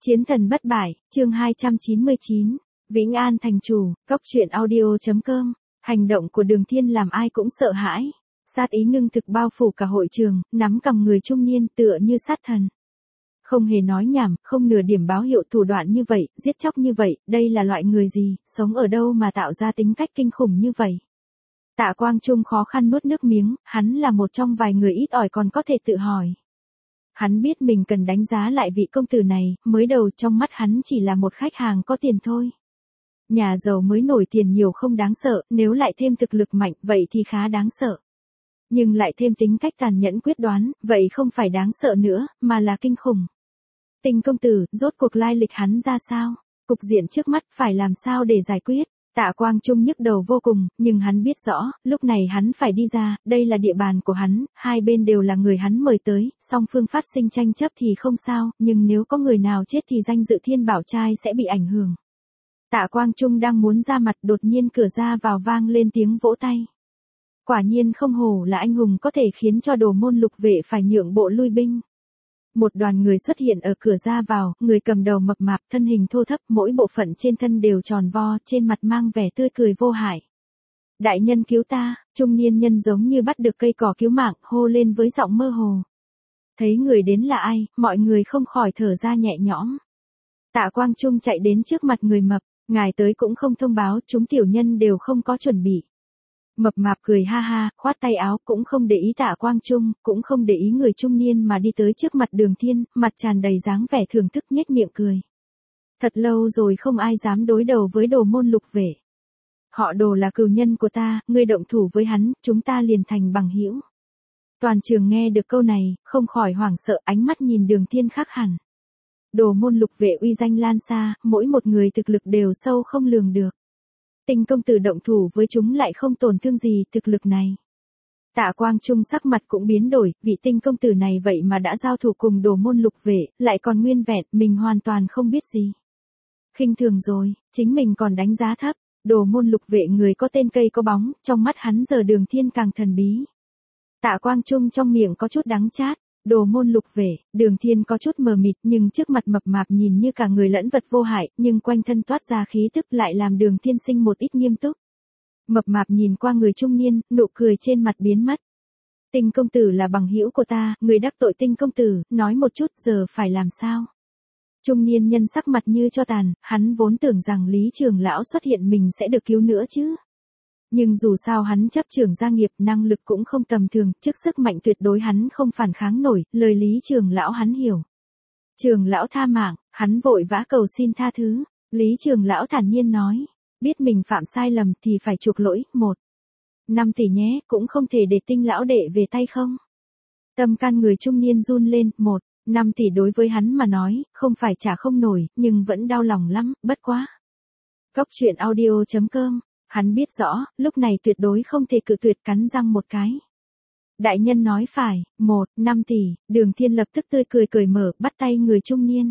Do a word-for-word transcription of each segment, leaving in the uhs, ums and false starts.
Chiến thần bất bại, chương hai trăm chín mươi chín, Vĩnh An thành chủ, cốc truyện audio.com, hành động của Đường Thiên làm ai cũng sợ hãi. Sát ý ngưng thực bao phủ cả hội trường, nắm cầm người trung niên tựa như sát thần. Không hề nói nhảm, không nửa điểm báo hiệu thủ đoạn như vậy, giết chóc như vậy, đây là loại người gì, sống ở đâu mà tạo ra tính cách kinh khủng như vậy. Tạ Quang Trung khó khăn nuốt nước miếng, hắn là một trong vài người ít ỏi còn có thể tự hỏi. Hắn biết mình cần đánh giá lại vị công tử này, mới đầu trong mắt hắn chỉ là một khách hàng có tiền thôi. Nhà giàu mới nổi tiền nhiều không đáng sợ, nếu lại thêm thực lực mạnh, vậy thì khá đáng sợ. Nhưng lại thêm tính cách tàn nhẫn quyết đoán, vậy không phải đáng sợ nữa, mà là kinh khủng. Tinh công tử, rốt cuộc lai lịch hắn ra sao? Cục diện trước mắt phải làm sao để giải quyết? Tạ Quang Trung nhức đầu vô cùng, nhưng hắn biết rõ, lúc này hắn phải đi ra, đây là địa bàn của hắn, hai bên đều là người hắn mời tới, song phương phát sinh tranh chấp thì không sao, nhưng nếu có người nào chết thì danh dự Thiên Bảo trai sẽ bị ảnh hưởng. Tạ Quang Trung đang muốn ra mặt, đột nhiên cửa ra vào vang lên tiếng vỗ tay. Quả nhiên không hổ là anh hùng có thể khiến cho Đồ Môn Lục Vệ phải nhượng bộ lui binh. Một đoàn người xuất hiện ở cửa ra vào, người cầm đầu mập mạp, thân hình thô thấp, mỗi bộ phận trên thân đều tròn vo, trên mặt mang vẻ tươi cười vô hại. Đại nhân cứu ta, trung niên nhân giống như bắt được cây cỏ cứu mạng, hô lên với giọng mơ hồ. Thấy người đến là ai, mọi người không khỏi thở ra nhẹ nhõm. Tạ Quang Trung chạy đến trước mặt người mập, ngài tới cũng không thông báo, chúng tiểu nhân đều không có chuẩn bị. Mập mạp cười ha ha, khoát tay áo, cũng không để ý Tạ Quang Trung, cũng không để ý người trung niên mà đi tới trước mặt Đường Thiên, mặt tràn đầy dáng vẻ thưởng thức nhếch miệng cười. Thật lâu rồi không ai dám đối đầu với Đồ Môn Lục Vệ. Họ Đồ là cừu nhân của ta, ngươi động thủ với hắn, chúng ta liền thành bằng hữu. Toàn trường nghe được câu này, không khỏi hoảng sợ, ánh mắt nhìn Đường Thiên khác hẳn. Đồ Môn Lục Vệ uy danh lan xa, mỗi một người thực lực đều sâu không lường được. Tinh công tử động thủ với chúng lại không tổn thương gì thực lực này. Tạ Quang Trung sắc mặt cũng biến đổi, vị tinh công tử này vậy mà đã giao thủ cùng Đồ Môn Lục Vệ, lại còn nguyên vẹn, mình hoàn toàn không biết gì. Khinh thường rồi, chính mình còn đánh giá thấp, Đồ Môn Lục Vệ người có tên cây có bóng, trong mắt hắn giờ Đường Thiên càng thần bí. Tạ Quang Trung trong miệng có chút đắng chát. Đồ Môn Lục Vệ, Đường Thiên có chút mờ mịt nhưng trước mặt mập mạp nhìn như cả người lẫn vật vô hại, nhưng quanh thân toát ra khí tức lại làm Đường Thiên sinh một ít nghiêm túc. Mập mạp nhìn qua người trung niên, nụ cười trên mặt biến mất. Tinh công tử là bằng hữu của ta, người đắc tội Tinh công tử, nói một chút giờ phải làm sao? Trung niên nhân sắc mặt như cho tàn, hắn vốn tưởng rằng Lý Trường lão xuất hiện mình sẽ được cứu nữa chứ. Nhưng dù sao hắn chấp trưởng gia nghiệp, năng lực cũng không tầm thường, trước sức mạnh tuyệt đối hắn không phản kháng nổi, lời Lý Trường lão hắn hiểu. Trường lão tha mạng, hắn vội vã cầu xin tha thứ. Lý Trường lão thản nhiên nói, biết mình phạm sai lầm thì phải chuộc lỗi, một. Năm tỷ nhé, cũng không thể để Tinh lão đệ về tay không. Tâm can người trung niên run lên, một. Năm tỷ đối với hắn mà nói, không phải trả không nổi, nhưng vẫn đau lòng lắm, bất quá. Cốc truyện audio.com. Hắn biết rõ, lúc này tuyệt đối không thể cự tuyệt, cắn răng một cái. Đại nhân nói phải, một, năm tỷ, Đường Thiên lập tức tươi cười cười mở, bắt tay người trung niên.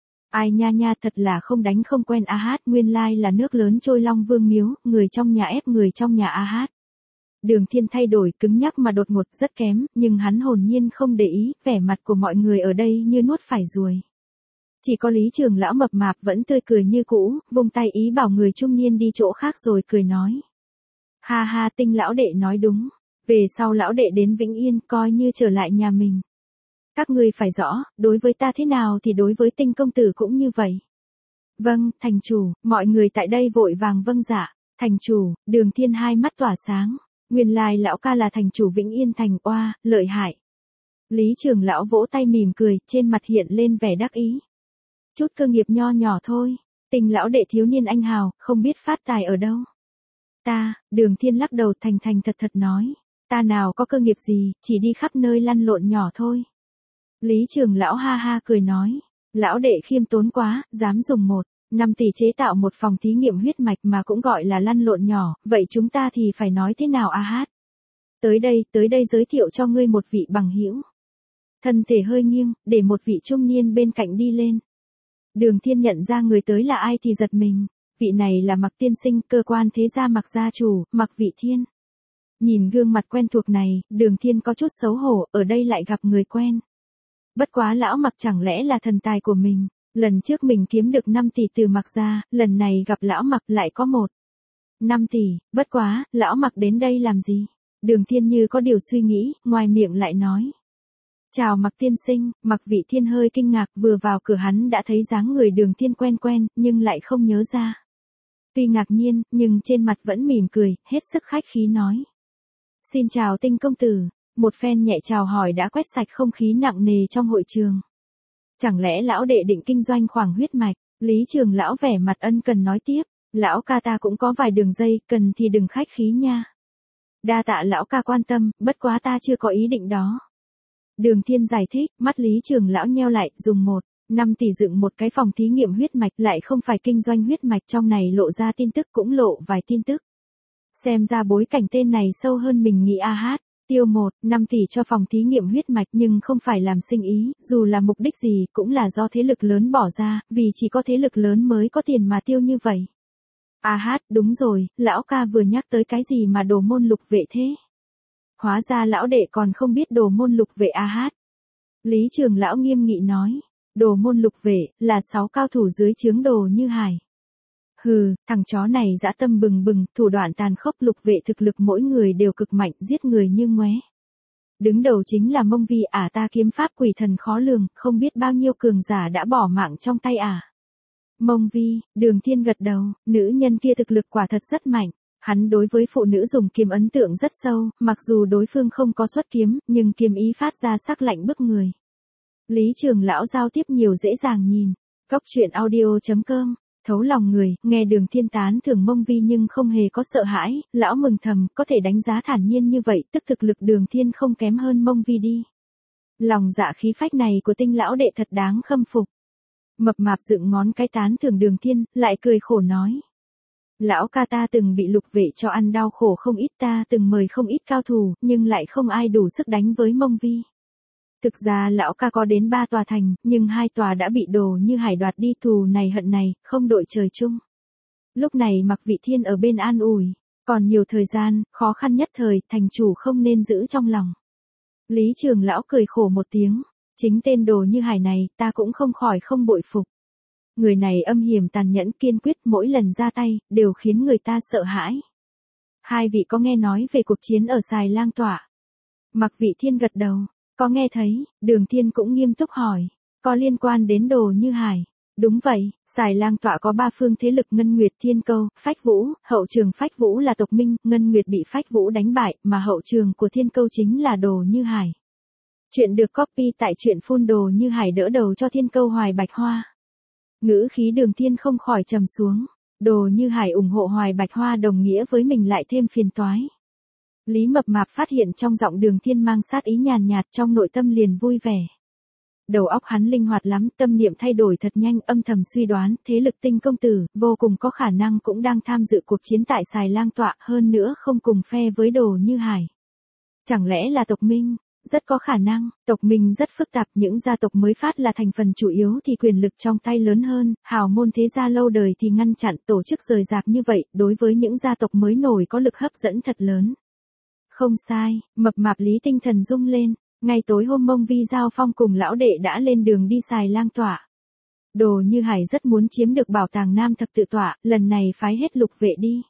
Ai nha nha, thật là không đánh không quen a hát, nguyên lai là nước lớn trôi Long Vương miếu, người trong nhà ép người trong nhà a hát. Đường Thiên thay đổi, cứng nhắc mà đột ngột, rất kém, nhưng hắn hồn nhiên không để ý, vẻ mặt của mọi người ở đây như nuốt phải ruồi. Chỉ có Lý Trường lão mập mạp vẫn tươi cười như cũ, vung tay ý bảo người trung niên đi chỗ khác rồi cười nói. Ha ha, Tinh lão đệ nói đúng, về sau lão đệ đến Vĩnh Yên coi như trở lại nhà mình. Các ngươi phải rõ, đối với ta thế nào thì đối với Tinh công tử cũng như vậy. Vâng, thành chủ, mọi người tại đây vội vàng vâng dạ, thành chủ, Đường Thiên hai mắt tỏa sáng, nguyên lai lão ca là thành chủ Vĩnh Yên thành, oa, lợi hại. Lý Trường lão vỗ tay mỉm cười, trên mặt hiện lên vẻ đắc ý. Chút cơ nghiệp nho nhỏ thôi, Tinh lão đệ thiếu niên anh hào, không biết phát tài ở đâu. Ta, Đường Thiên lắc đầu thành thành thật thật nói, ta nào có cơ nghiệp gì, chỉ đi khắp nơi lăn lộn nhỏ thôi. Lý Trường lão ha ha cười nói, lão đệ khiêm tốn quá, dám dùng một, năm tỷ chế tạo một phòng thí nghiệm huyết mạch mà cũng gọi là lăn lộn nhỏ, vậy chúng ta thì phải nói thế nào a hát? Tới đây, tới đây giới thiệu cho ngươi một vị bằng hữu. Thân thể hơi nghiêng, để một vị trung niên bên cạnh đi lên. Đường Thiên nhận ra người tới là ai thì giật mình, vị này là Mặc tiên sinh, cơ quan thế gia Mặc gia chủ, Mặc Vị Thiên. Nhìn gương mặt quen thuộc này, Đường Thiên có chút xấu hổ, ở đây lại gặp người quen. Bất quá lão Mặc chẳng lẽ là thần tài của mình, Lần trước mình kiếm được năm tỷ từ Mặc gia, lần này gặp lão Mặc lại có một. năm tỷ, bất quá, lão Mặc đến đây làm gì? Đường Thiên như có điều suy nghĩ, ngoài miệng lại nói. Chào Mặc tiên sinh, Mặc Vị Thiên hơi kinh ngạc, vừa vào cửa hắn đã thấy dáng người Đường Thiên quen quen, nhưng lại không nhớ ra. Tuy ngạc nhiên, nhưng trên mặt vẫn mỉm cười, hết sức khách khí nói. Xin chào Tinh công tử, một phen nhẹ chào hỏi đã quét sạch không khí nặng nề trong hội trường. Chẳng lẽ lão đệ định kinh doanh khoảng huyết mạch? Lý Trường lão vẻ mặt ân cần nói tiếp, lão ca ta cũng có vài đường dây, cần thì đừng khách khí nha. Đa tạ lão ca quan tâm, bất quá ta chưa có ý định đó. Đường Thiên giải thích, mắt Lý Trường lão nheo lại, dùng một, năm tỷ dựng một cái phòng thí nghiệm huyết mạch, lại không phải kinh doanh huyết mạch, trong này lộ ra tin tức cũng lộ vài tin tức. Xem ra bối cảnh tên này sâu hơn mình nghĩ a hát. Tiêu một, năm tỷ cho phòng thí nghiệm huyết mạch nhưng không phải làm sinh ý, dù là mục đích gì cũng là do thế lực lớn bỏ ra, vì chỉ có thế lực lớn mới có tiền mà tiêu như vậy. A hát, đúng rồi, lão ca vừa nhắc tới cái gì mà đồ môn lục vệ thế? Hóa ra lão đệ còn không biết đồ môn lục vệ a hát. Lý Trường lão nghiêm nghị nói, đồ môn lục vệ là sáu cao thủ dưới trướng Đồ Như Hải. Hừ, thằng chó này dã tâm bừng bừng, thủ đoạn tàn khốc, lục vệ thực lực mỗi người đều cực mạnh, giết người như ngoé. Đứng đầu chính là Mông Vi, ả ta kiếm pháp quỷ thần khó lường, không biết bao nhiêu cường giả đã bỏ mạng trong tay ả. Mông Vi, Đường Thiên gật đầu, nữ nhân kia thực lực quả thật rất mạnh. Hắn đối với phụ nữ dùng kiếm ấn tượng rất sâu, mặc dù đối phương không có xuất kiếm, nhưng kiếm ý phát ra sắc lạnh bức người. Lý Trường lão giao tiếp nhiều dễ dàng nhìn. Cốc truyện audio chấm com Thấu lòng người, nghe Đường Thiên tán thưởng Mông Vi nhưng không hề có sợ hãi, lão mừng thầm, có thể đánh giá thản nhiên như vậy, tức thực lực Đường Thiên không kém hơn Mông Vi đi. Lòng dạ khí phách này của Tinh lão đệ thật đáng khâm phục. Mập mạp dựng ngón cái tán thưởng Đường Thiên, lại cười khổ nói. Lão ca ta từng bị lục vệ cho ăn đau khổ không ít, ta từng mời không ít cao thủ, nhưng lại không ai đủ sức đánh với Mông Vi. Thực ra lão ca có đến ba tòa thành, nhưng hai tòa đã bị Đồ Như Hải đoạt đi, thù này hận này, không đội trời chung. Lúc này Mặc Vị Thiên ở bên an ủi, còn nhiều thời gian, khó khăn nhất thời, thành chủ không nên giữ trong lòng. Lý Trường lão cười khổ một tiếng, chính tên Đồ Như Hải này, ta cũng không khỏi không bội phục. Người này âm hiểm tàn nhẫn, kiên quyết, mỗi lần ra tay, đều khiến người ta sợ hãi. Hai vị có nghe nói về cuộc chiến ở Sài Lang Tọa? Mặc Vị Thiên gật đầu. Có nghe thấy, Đường Thiên cũng nghiêm túc hỏi, có liên quan đến Đồ Như Hải. Đúng vậy, Sài Lang Tọa có ba phương thế lực Ngân Nguyệt, Thiên Câu, Phách Vũ, hậu trường Phách Vũ là tộc Minh, Ngân Nguyệt bị Phách Vũ đánh bại, mà hậu trường của Thiên Câu chính là Đồ Như Hải. Chuyện được copy tại truyện phun Đồ Như Hải đỡ đầu cho Thiên Câu Hoài Bạch Hoa. Ngữ khí Đường Thiên không khỏi trầm xuống, Đồ Như Hải ủng hộ Hoài Bạch Hoa đồng nghĩa với mình lại thêm phiền toái. Lý Mập Mạp phát hiện trong giọng Đường Thiên mang sát ý nhàn nhạt, trong nội tâm liền vui vẻ. Đầu óc hắn linh hoạt lắm, tâm niệm thay đổi thật nhanh, âm thầm suy đoán, thế lực Tinh công tử, vô cùng có khả năng cũng đang tham dự cuộc chiến tại Sài Lang Tọa, hơn nữa không cùng phe với Đồ Như Hải. Chẳng lẽ là tộc Minh? Rất có khả năng, tộc Minh rất phức tạp, những gia tộc mới phát là thành phần chủ yếu thì quyền lực trong tay lớn hơn, hào môn thế gia lâu đời thì ngăn chặn, tổ chức rời rạc như vậy, đối với những gia tộc mới nổi có lực hấp dẫn thật lớn. Không sai, Mập Mạp Lý tinh thần rung lên, ngay tối hôm Mông Vi giao phong cùng lão đệ đã lên đường đi Sài Lang Tọa. Đồ Như Hải rất muốn chiếm được bảo tàng Nam Thập Tự Tọa, lần này phái hết lục vệ đi.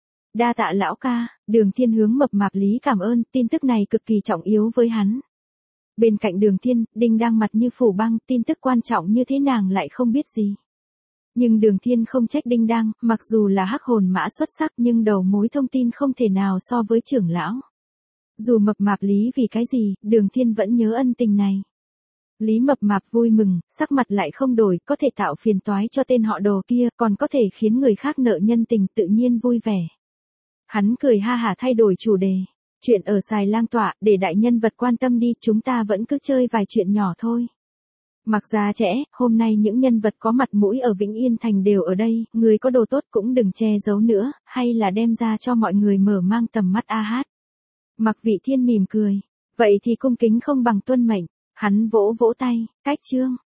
Đa tạ lão ca, Đường Thiên hướng Mập Mạp Lý cảm ơn, tin tức này cực kỳ trọng yếu với hắn. Bên cạnh Đường Thiên, Đinh đang mặt như phủ băng, tin tức quan trọng như thế nàng lại không biết gì. Nhưng Đường Thiên không trách Đinh Đang, mặc dù là hắc hồn mã xuất sắc nhưng đầu mối thông tin không thể nào so với trưởng lão. Dù Mập Mạp Lý vì cái gì, Đường Thiên vẫn nhớ ân tình này. Lý Mập Mạp vui mừng, sắc mặt lại không đổi, có thể tạo phiền toái cho tên họ Đồ kia, còn có thể khiến người khác nợ nhân tình, tự nhiên vui vẻ. Hắn cười ha hả thay đổi chủ đề. Chuyện ở Sài Lang Tọa, để đại nhân vật quan tâm đi, chúng ta vẫn cứ chơi vài chuyện nhỏ thôi. Mặc ra trẻ, hôm nay những nhân vật có mặt mũi ở Vĩnh Yên Thành đều ở đây, người có đồ tốt cũng đừng che giấu nữa, hay là đem ra cho mọi người mở mang tầm mắt a hát. Mặc Vị Thiên mỉm cười, vậy thì cung kính không bằng tuân mệnh, hắn vỗ vỗ tay, cách chương.